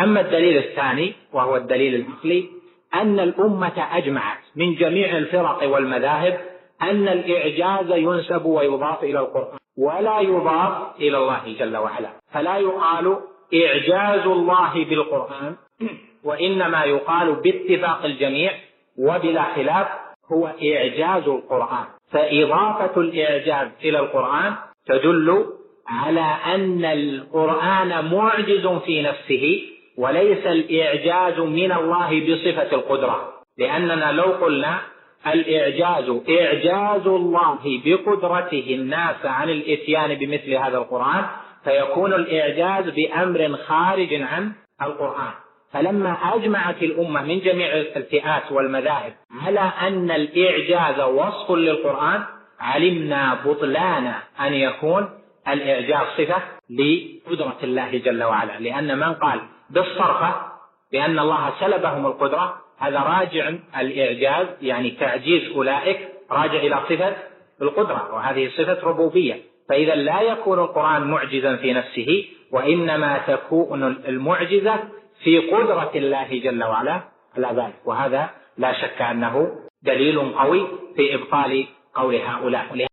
أما الدليل الثاني وهو الدليل العقلي، أن الأمة أجمعت من جميع الفرق والمذاهب أن الإعجاز ينسب ويضاف إلى القرآن ولا يضاف إلى الله جل وعلا، فلا يقال إعجاز الله بالقرآن، وإنما يقال باتفاق الجميع وبلا خلاف هو إعجاز القرآن. فإضافة الإعجاز إلى القرآن تدل على أن القرآن معجز في نفسه، وليس الإعجاز من الله بصفة القدرة، لأننا لو قلنا الإعجاز إعجاز الله بقدرته الناس عن الإتيان بمثل هذا القرآن، فيكون الإعجاز بأمر خارج عن القرآن. فلما أجمعت الأمة من جميع الفئات والمذاهب على أن الإعجاز وصف للقرآن، علمنا بطلان أن يكون الإعجاز صفة لقدرة الله جل وعلا، لأن من قال بالصرفة بأن الله سلبهم القدرة هذا راجع الإعجاز، يعني تعجيز أولئك راجع إلى صفة القدرة، وهذه صفة ربوبية. فإذا لا يكون القرآن معجزا في نفسه، وإنما تكون المعجزة في قدرة الله جل وعلا على ذلك، وهذا لا شك أنه دليل قوي في إبطال قول هؤلاء.